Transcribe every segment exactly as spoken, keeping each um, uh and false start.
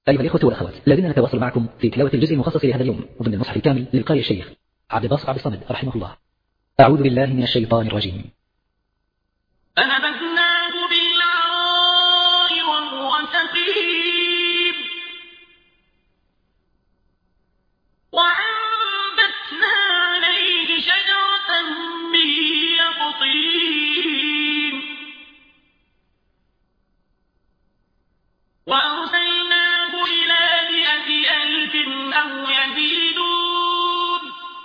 أيها الإخوة والأخوات، لازلنا نتواصل معكم في تلاوة الجزء المخصص لهذا اليوم ضمن المصحف الكامل للقارئ الشيخ عبد الباسط عبد الصمد رحمه الله. أعوذ بالله من الشيطان الرجيم. فنبذناه بالعراء وهو سقيم وأنبتنا عليه شجرة من يقطين وأرسلناه إلى مائة ألف أو يزيدون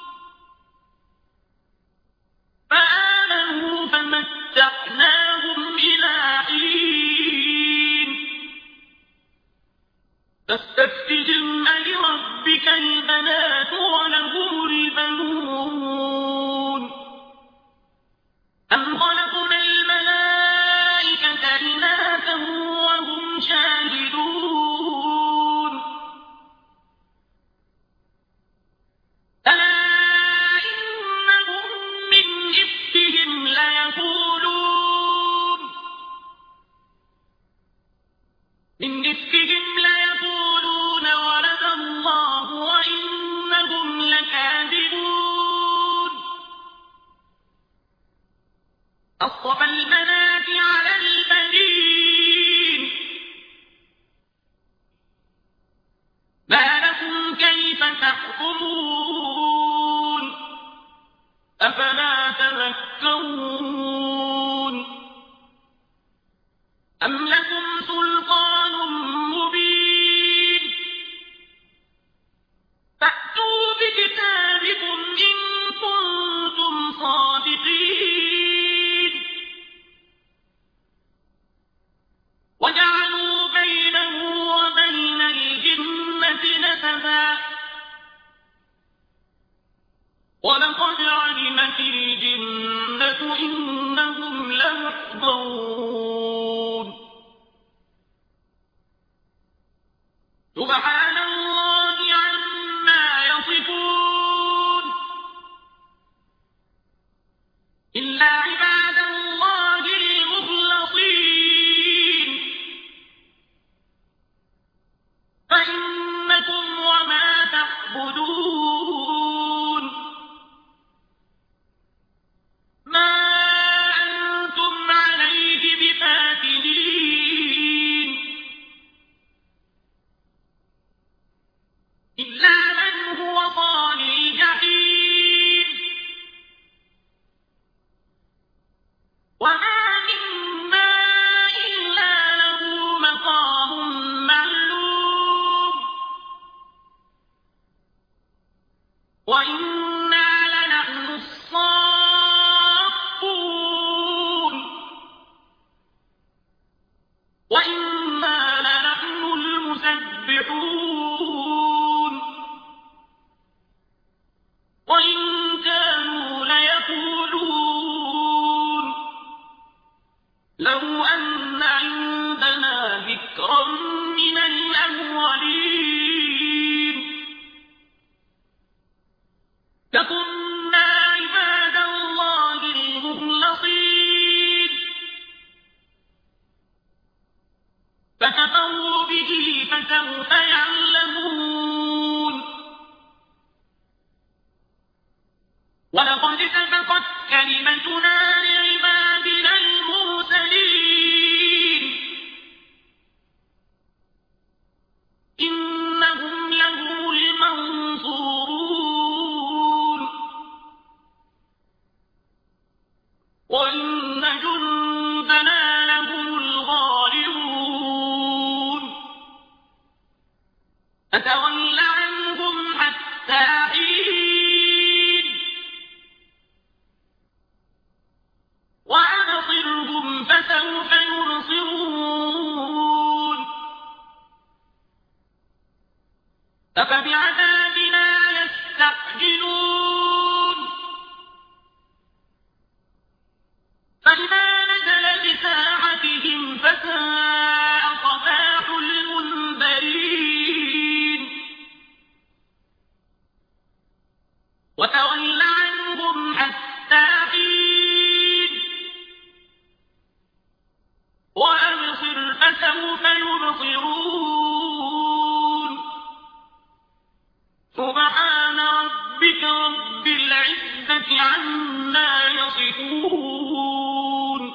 فآمنوا فمتعناهم إلى حين فاستفتهم ألربك البنات ولهم البنون أم خلقنا الملائكة إناثا وهم شاهدون ألا إنهم من إفكهم ليقولون من إفكهم ليقولون ولد الله وإنهم لكاذبون أصطفى البنات على البنين ما لكم كيف تحكمون أفلا تذكرون أم لكم سلطان مبين فأتوا بكتابكم إن كنتم صادقين وجعلوا بينه وبين الجنة نسبا ولقد علمت الجنة إنهم لمحضرون سبحان الله عما يصفون إلا عباد الله المخلصين فإنكم وما تعبدون ما أنتم عليه بفاتنين إلا من هو صال الجحيم وما منا إلا له مقام معلوم وإنا لنحن الصافون وإنا لنحن المسبحون وإن كانوا ليقولون لو أن عندنا ذكرا من الأولين لكنا عباد الله المخلصين فكفروا به فسوف يعلمون ولقد سبقت كلمتنا لعبادنا المرسلين عما يصفون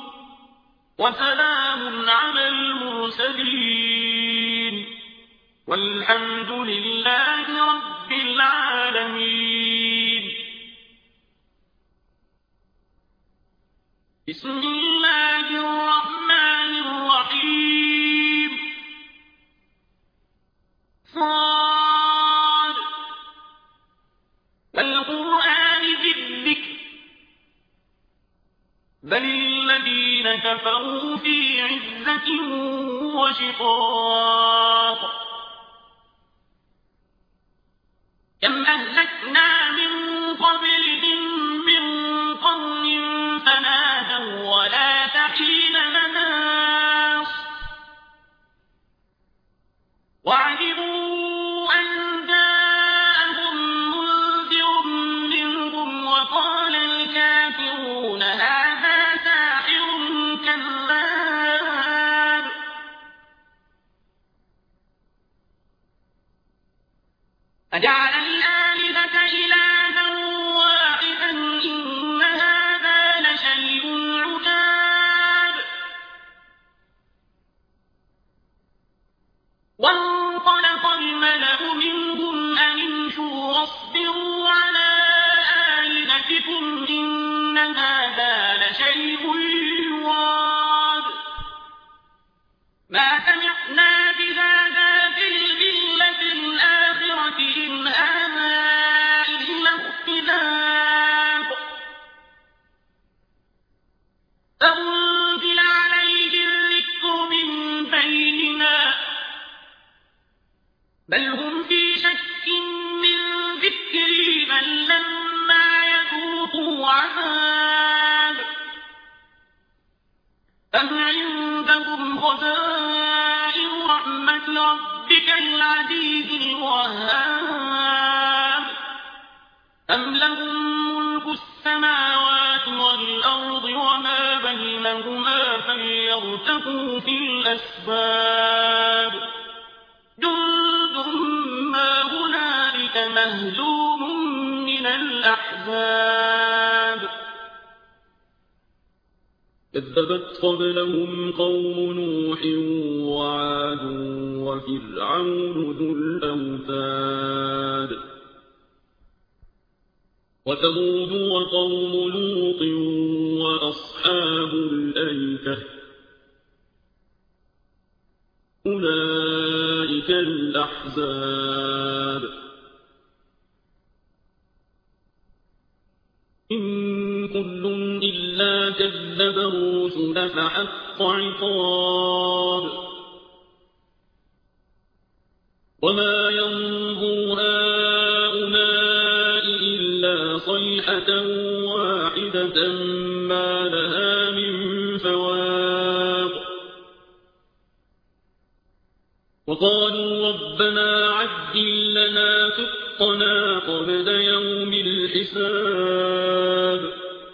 وسلام على المرسلين والحمد لله رب العالمين. بسم الله الرحمن الرحيم. صاد والقرآن ذي الذكر بل الذين كفروا في عزة وشقاق. كم أهلكنا من قبلهم من قرن فنادوا ولا تحين مناص وعجبوا أن جاءهم منذر منهم وقال الكافرون هذا ساحر كذاب. أجعل الآلهة إلها واحدا إن هذا لشيء عجاب. وانطلق الملأ منهم أن امشوا واصبروا على آلهتكم إن هذا لشيء يراد. ما سمعنا بهذا في الملة الآخرة إن هذا إلا اختلاق. فأنزل عليه الذكر من بيننا بل هم في شك من ذكري بل لما يذوقوا عذاب. أم عندهم خزائن رحمة ربك العزيز الوهاب أم لهم ملك السماوات والأرض وما بينهما فليرتقوا في الأسباب. جند ما هنالك مهزوم من الأحزاب. كذبت قبلهم قوم نوح وعاد وفرعون ذو الأوتاد وثمود وقوم لوط وأصحاب الأيكة أولئك الأحزاب. إن كل إلا كذب الرسل فحق عقاب. وما ينظر هؤلاء إلا صيحة واحدة ما لها من فواق. وقالوا ربنا عجل لنا قطنا قبل يوم الحساب.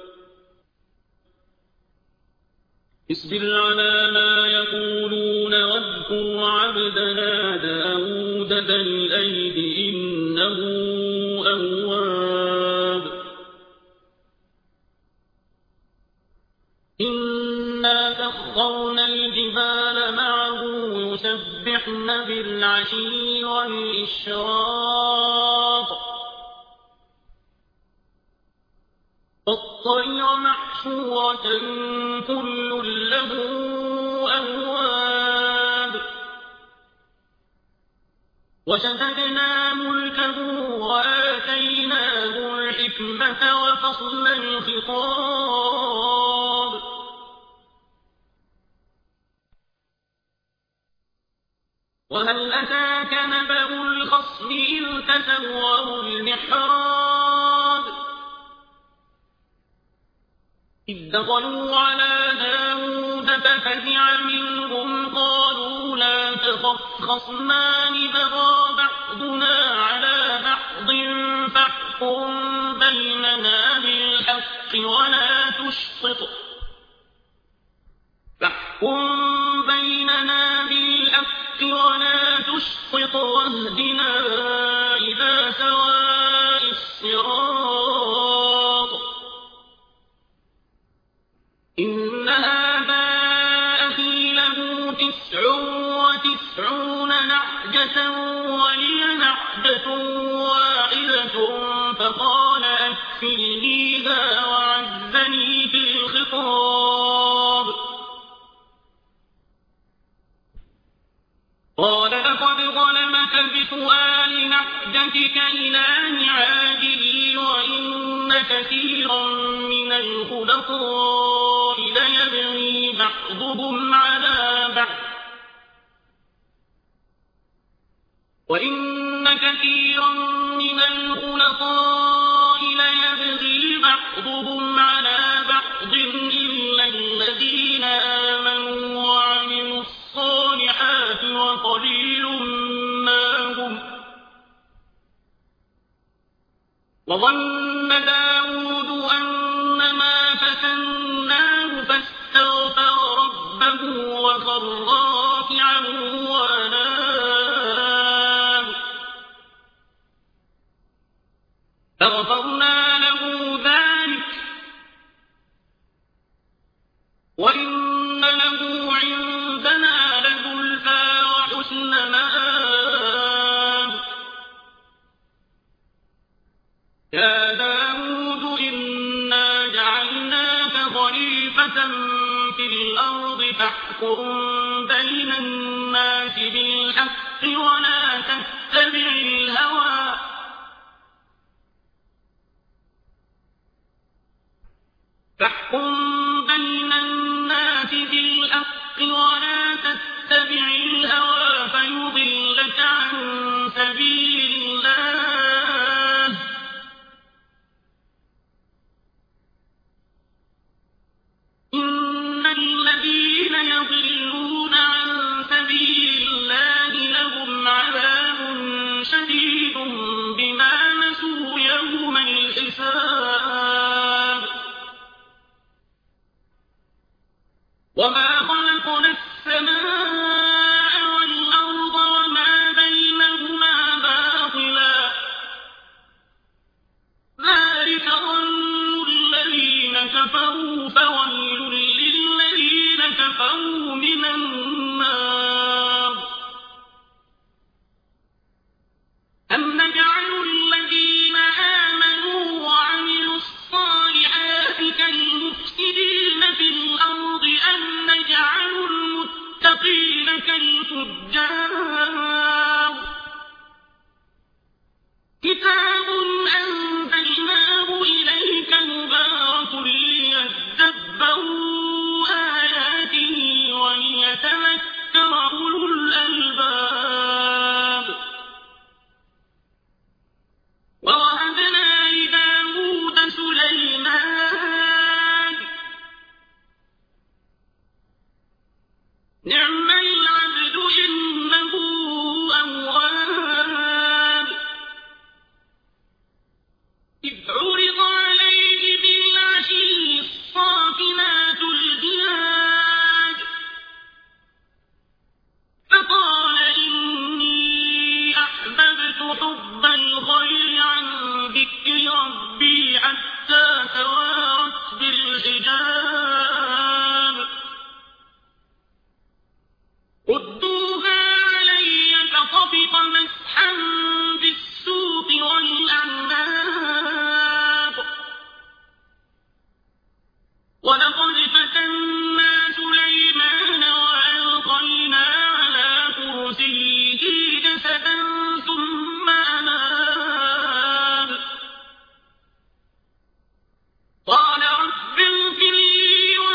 اصبر على ما يقولون واذكر عبدنا داود ذا الأيد إنه أواب. إنا سخرنا الجبال معه يسبحن بالعشي والإشراق والطير محشورة كل له أواب. وشددنا ملكه وآتيناه الحكمة وفصل الخطاب. وهل أتاك نبأ الخصم إذ تسوروا المحراب إذ دخلوا على داود ففزع منهم قالوا لا تخف خصمان بغى بعضنا على بعض فاحكم بيننا بالحق ولا تشطط فاحكم بيننا بالحق ولا تشطط واهدنا إلى سواء الصراط نعجة ولي نعجة واحدة فقال أكفلنيها وعزني في الخطاب. قال لقد ظلمك بسؤال نعجتك إلى نعاجه وإن كثيرا من الخلطاء ليبغي بعضهم على بعض وإن كثيرا من الخلطاء ليبغي بعضهم على بعض إلا الذين آمنوا وعملوا الصالحات وقليل ما هم. وظن داود أنما فتناه فاستغفر ربه وخر راكعا وأناب فغفرنا له ذلك وإن له عندنا لزلفى وحسن مآب. يا داود إنا جعلناك خليفة في الأرض فاحكم بين الناس بالحق ولا تتبع الهوى فاحكم بين الناس بالحق ولا تتبع الهوى فيضلك عن سبيل الله. إن الذين يضلون عن سبيل الله لهم عذاب شديد بما نسوا يوم الحساب. وما خلقنا السماء والأرض وما بينهما باطلا ذلك ظن الذين كفروا فويل للذين كفروا من النار. أم نجعل الذين آمنوا وعملوا الصالحات كالمفسدين في الأرض أم نجعل المتقين كالفجار. كتاب أنزلناه إليك مبارك ليدبروا آياته وليتذكر أولو الألباب. ووهبنا لداود سليمان نعم العبد إنه أواب. إذ عرض عليه بالعشي الصافنات الجياد فقال إني أحببت حب الخير عن ذكر ربي حتى توارت بالحجاب. ردوها علي فطفق مسحا بالسوق والأعناق. ولقد فتنا سليمان وألقينا على كرسيه جسدا ثم أناب. قال رب اغفر لي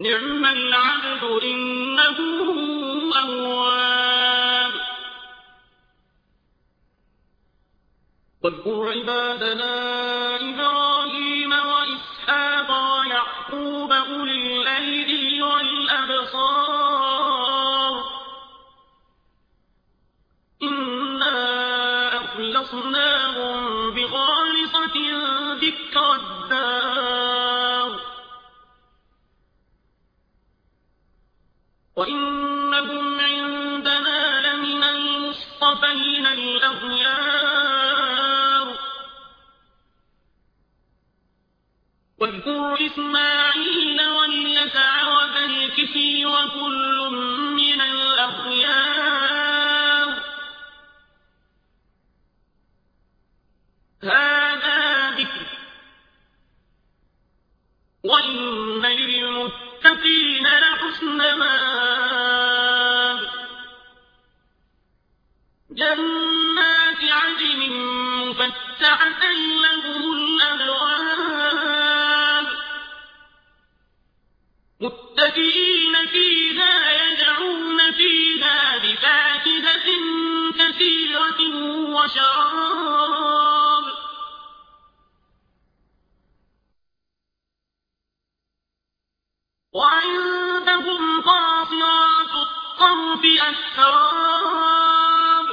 نعم العبد إنه أواب. واذكر عبادنا إبراهيم وإسحاق ويعقوب أولي الأيدي والأبصار إنا أخلصناهم بخالصة ذكر الدار وإنهم عندنا لمن المصطفين الأخيار. واذكر إسماعيل واليسع وذا الكفل وكل من الأخيار. هذا ذكر وإن للمتقين لحسن مآب. جنات عدن مفتحة لهم الأبواب متكئين فيها يدعون فيها بفاكهة كثيرة وشراب. وعندهم قاصرات الطرف أتراب.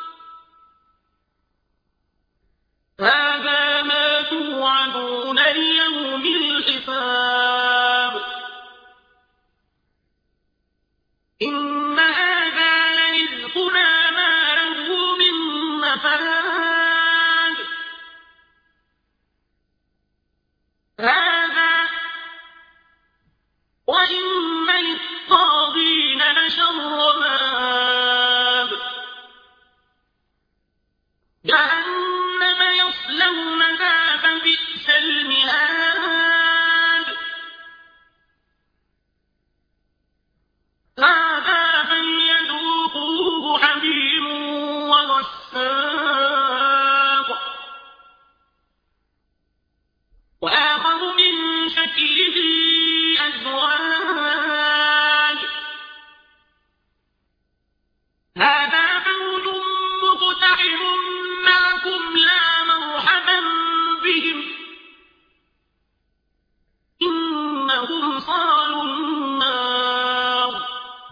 هذا ما توعدون ليوم الحساب. إن هذا لرزقنا ما له من نفاد. هذا وإن للطاغين لشر مآب. جهنم يصلونها فبئس المهاد. هذا فليذوقوه حميم وغساق وآخر من شكله أزواج. هذا فوج مقتحم معكم لا مرحبا بهم إنهم صالوا النار.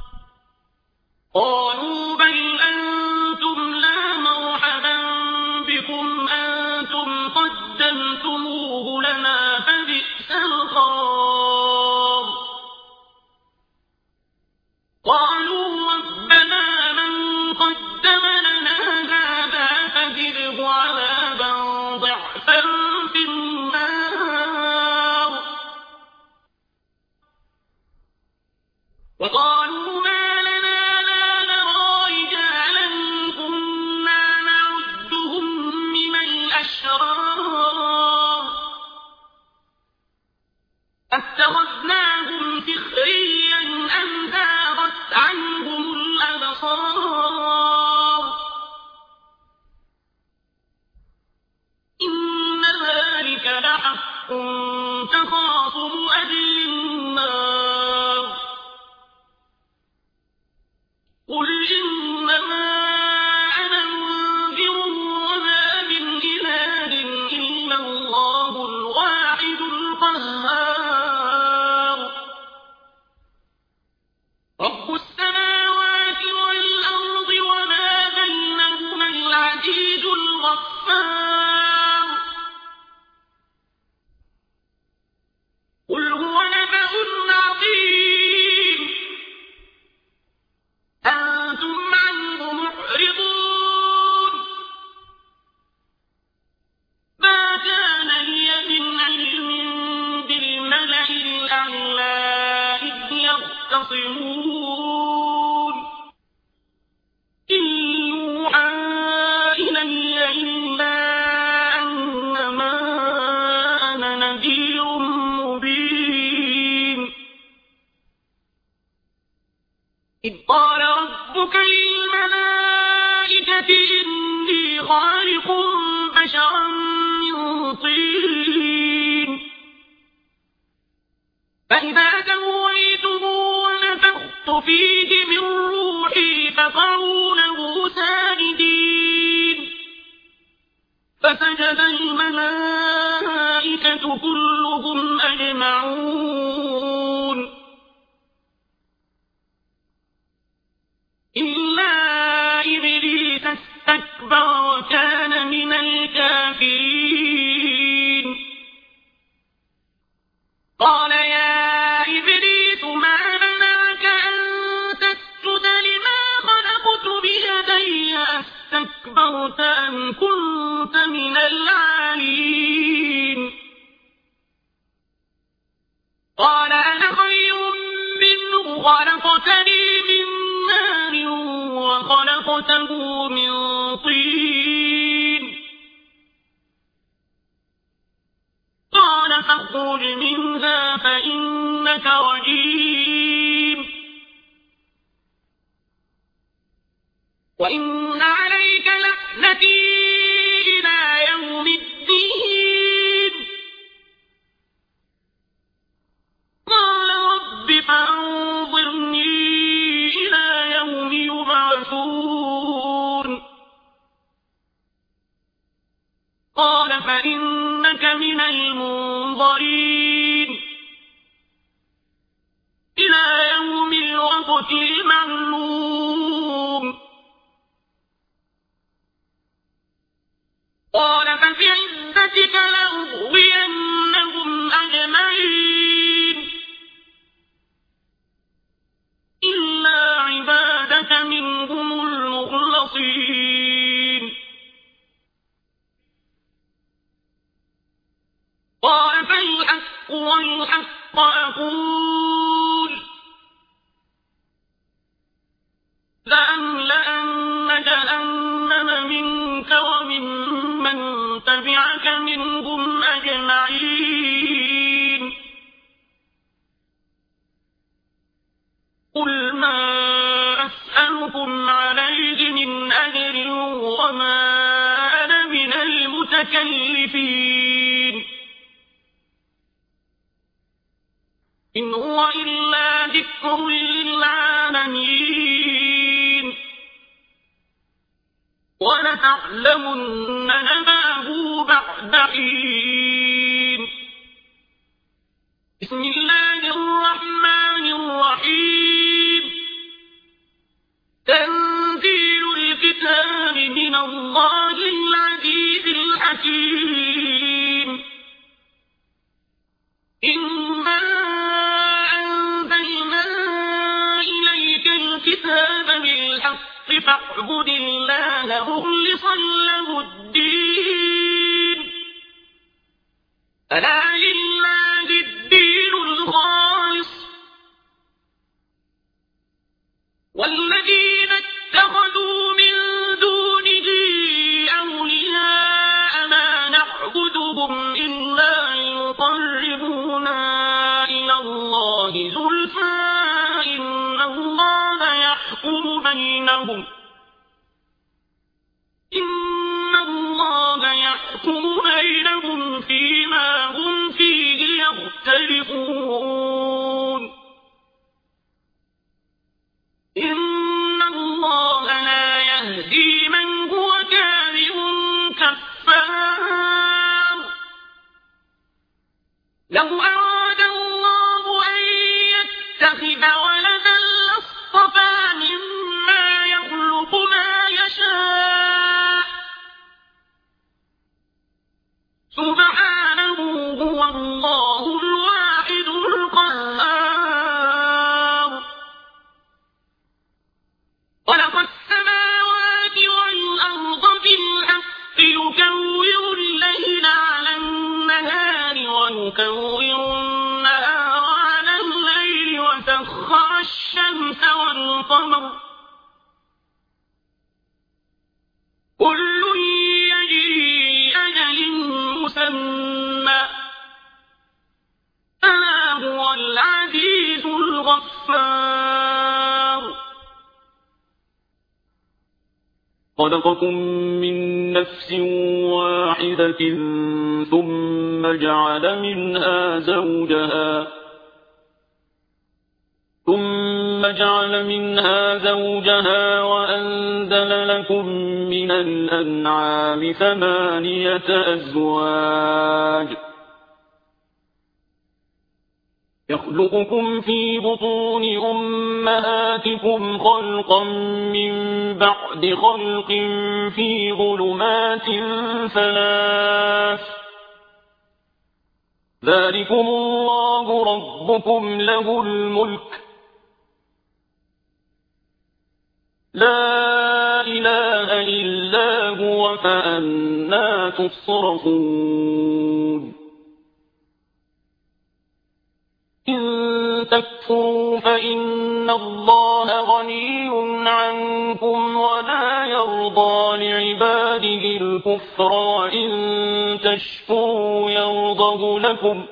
قالوا بل أنتم لا مرحبا بكم أنتم قدمتموه لنا فبئس القرار. قالوا ربنا من قدم لنا هذا فزده عذابا ضعفا في النار. وقالوا ما لنا لا نرى رجالا كنا نعدهم من الأشرار أتخذناهم سخريا أم زاغت عنهم الأبصار. إن ذلك لحق تخاصم أهل النار. قل إنما أنا منذر وما من إله إلا الله الواحد القهار. رب السماوات والأرض وما بينهما العزيز الغفار. قل هو نبأ عظيم أنتم عنه معرضون. ما كان لي من علم بالملأ الأعلى إذ يختصمون إن يوحى إلي إلا أنما أنا نذير مبين. إذ قال ربك للملائكة إني خالق بشرا من طين فإذا سويت فيه من روحي فقعوا له ساجدين فسجد الملائكة كلهم أجمعون إلا إبليس استكبر وكان من الكافرين قال يا إبليس ما منعك أن تسجد لما خلقت بيدي أستكبرت أم كنت من العالين قال أنا خير منه خلقتني من نار وخلقته من طين قال فاخرج منها فإنك رجيم وإن عليك لعنتي إلى يوم الدين قال رب فأنظرني إلى يوم يبعثون قال فإنك من المنظرين إلى يوم الوقت المعلوم قال فبعزتك لأغوينهم أجمعين إلا عبادك منهم المخلصين قال فالحق والحق أقول لأملأن جهنم منك وممن تبعك منهم أجمعين قل ما أسألكم عليه من أجر وما أنا من المتكلفين إن هو إلا ذكر للعالمين ولتعلمن نبأه بعد حين بسم الله الرحمن الرحيم تنزيل الكتاب من الله العزيز الحكيم إنا أنزلنا إليك الكتاب بالحق فاعبد الله مخلصا له الدين ألا لله الدين الخالص والذين اتخذوا من دونه أولياء ما نعبدهم إلا يقربونا إلى الله زلفى إن الله يحكم بينهم إن الله يحكم بينهم فيما هم فيه يختلفون إن الله لا يهدي من هو كاذب كفار لو أراد الله أن يتخذ ولدا لاصطفى مما يخلق ما يشاء سبحانه هو الله الواحد القهار خلق السماوات والأرض بالحق يكور الليل على النهار ويكور النهار على الليل وسخر الشمس والقمر كل يجري لأجل مسمى ألا هو العزيز الغفار خلقكم من نفس واحدة ثم جعل منها زوجها ثم جعل منها زوجها وأنزل لكم من الأنعام ثمانية أزواج يخلقكم في بطون أمهاتكم خلقا من بعد خلق في ظلمات ثلاث ذلكم الله ربكم له الملك لا إله إلا هو فأنا تصرفون إن تكفروا فإن الله غني عنكم ولا يرضى لعباده الكفر وإن تشكروا يرضه لكم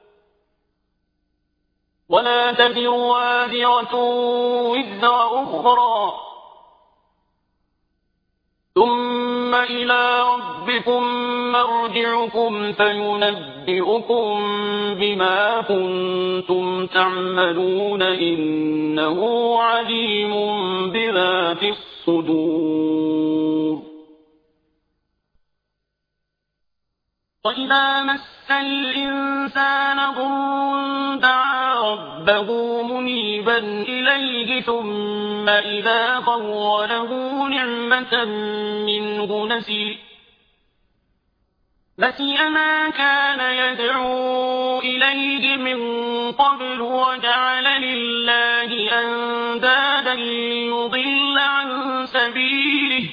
ولا تزر وازرة وزر أخرى ثم إلى ربكم مرجعكم فينبئكم بما كنتم تعملون إنه عليم بذات الصدور وإذا مس الإنسان ضر دعا ربه منيبا إليه ثم إذا خوله نعمة منه نسي نسي ما كان يدعو إليه من قبل وجعل لله أندادا ليضل عن سبيله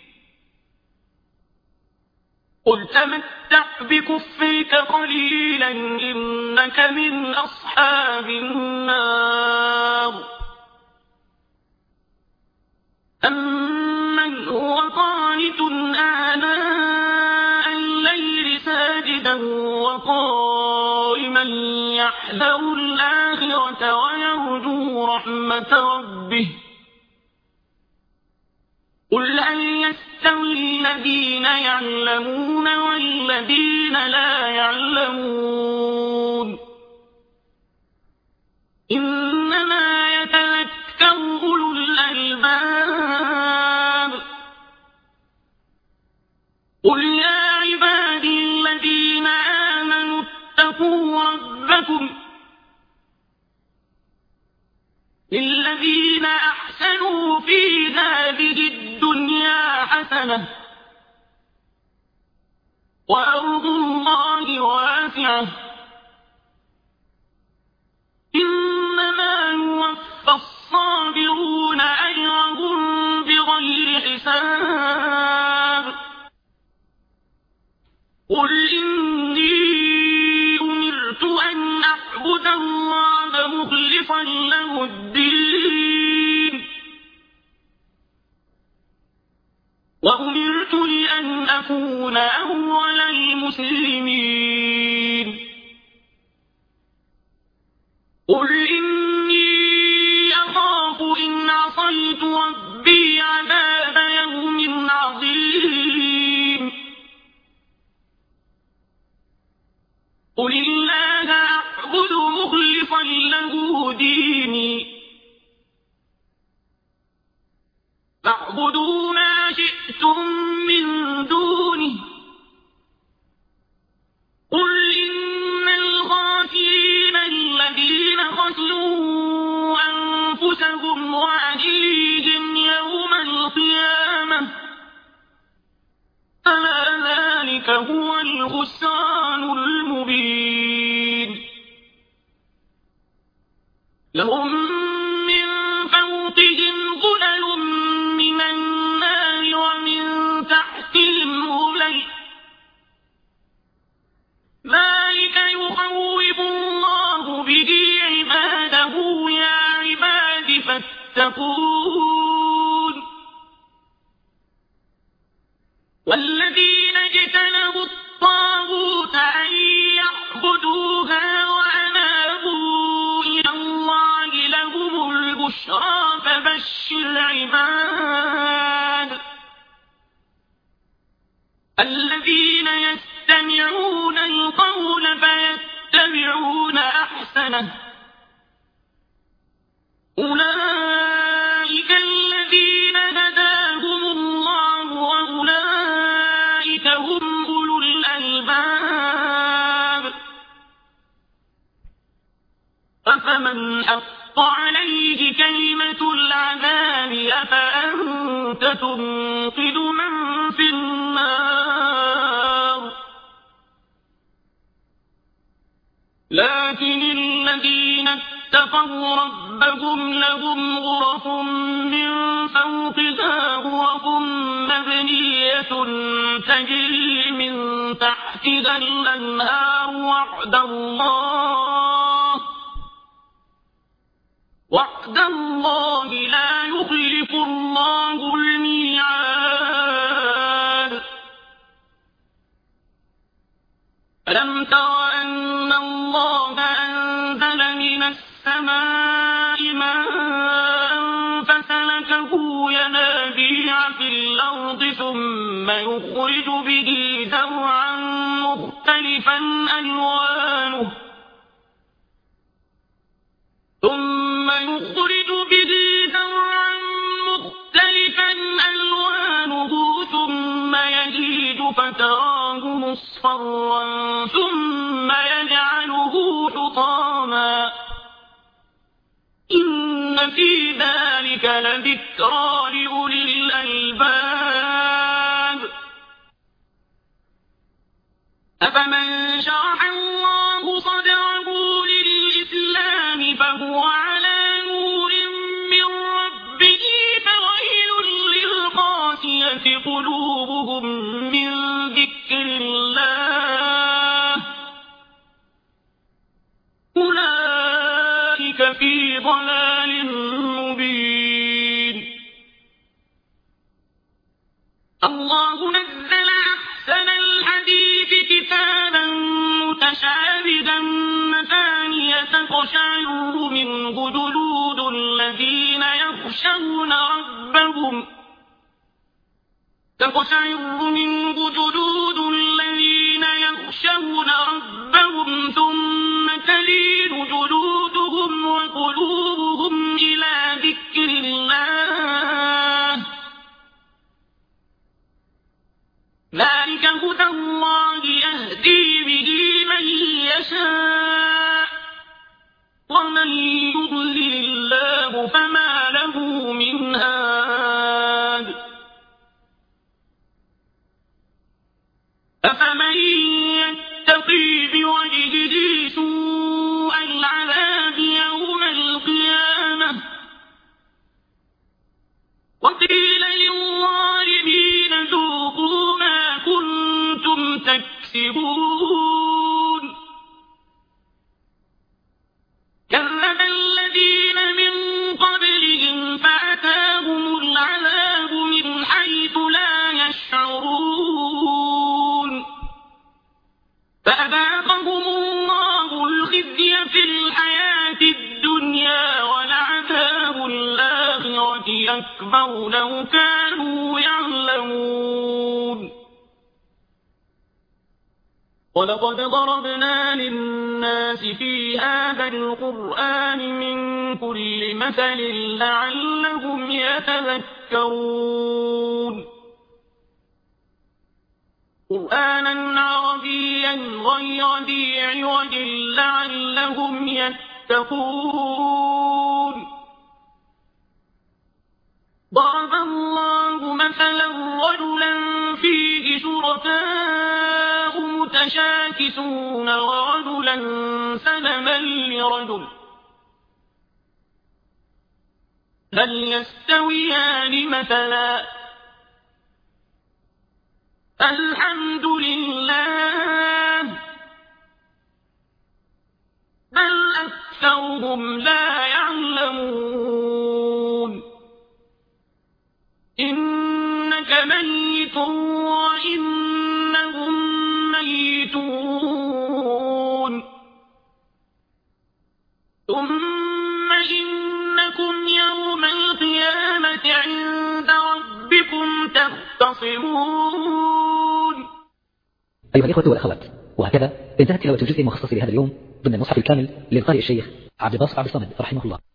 قل تمتع بكفرك قليلا إنك من أصحاب النار أمن هو قانت آناء الليل ساجدا وقائما يحذر الآخرة ويرجو رحمة ربه قل هل يستوي الذين يعلمون والذين لا يعلمون إنما يتذكر أولو الألباب قل يا عبادي الذين آمنوا اتقوا ربكم للذين أحسنوا في هذه الدنيا حسنة وأرض الله واسعة إنما يوفى الصابرون أجرهم بغير حساب قل إني أمرت أن أعبد الله مخلصا له الدين وأمرت لأن أكون أول المسلمين قل إني أخاف إن عصيت ربي عذاب يوم عظيم قل الله أعبد مخلصا له ديني فاعبدوا ما شئتم من دونه قل إن الخاسرين الذين خسروا أنفسهم وأهليهم يوم القيامة ألا ذلك هو الخسران المبين لهم من فوقهم ظلل من النار ومن تحتهم ظلل ذلك يخوف الله به عباده يا عباد فاتقون والذين اجتنبوا الطاغوت أن يعبدوها وأنابوا إلى الله لهم البشرى فبشر عباد الذين يستمعون القول فيتبعون أحسنه أولئك الذين هداهم الله وأولئك هم أولو الألباب أفمن حق عليه كلمة العذاب أفأنت تنقذ من في النار لكن الذين اتقوا ربهم لهم غرف من فوقها غرف مبنية تجري من تحتها الأنهار وعد الله وعد الله لا يخلف الله الميعاد ألم تر أن الله أنزل من السماء ماء فسلكه ينابيع في الأرض ثم يخرج به زرعا مختلفا ألوانه ثم يخرج به زرعا مختلفا ألوانه ثم يهيج فتراه مصفرا ثم يجعله حطاما إن في ذلك لذكرى لأولي الألباب أفمن شرح الله صدره للإسلام فهو على نور من ربه فويل للقاسية قلوبهم من ذكر الله أولئك في ضلال مبين الله نزل أحسن الحديث كتابا متشابها مثانية تقشعر منه جلود الذين يخشون ربهم تقشعر منه جلود الذين يخشون ربهم ثم تلين جلودهم وقلوبهم إلى ذكر الله ذلك هدى الله يهدي به من يشاء ومن يضلل الله فما له من هاد أفمن يتقي بوجهه سوء العذاب يوم القيامة وقيل للظالمين ذوقوا ما كنتم تكسبون كذب الذين من قبلهم فأتاهم العذاب من حيث لا يشعرون فأذاقهم الله الخزي في الحياة الدنيا ولعذاب الآخرة أكبر لو كانوا يعلمون ولقد ضربنا للناس في هذا القرآن من كل مثل لعلهم يتذكرون قرآنا عربيا غير ذي عوج لعلهم يتقون ضرب الله مثلا رجلا فيه شركاء متشاكسون ورجلا سلما لرجل هل يستويان مثلا الحمد لله بل أكثرهم لا يعلمون إنك ميت وإنهم ميتون ثم إنكم يوم القيامة عند ربكم تختصمون. أيها الإخوة والأخوات، وهكذا انتهت تلاوة الجزء المخصص لهذا اليوم ضمن المصحف الكامل للقارئ الشيخ عبد الباسط عبد الصمد رحمه الله.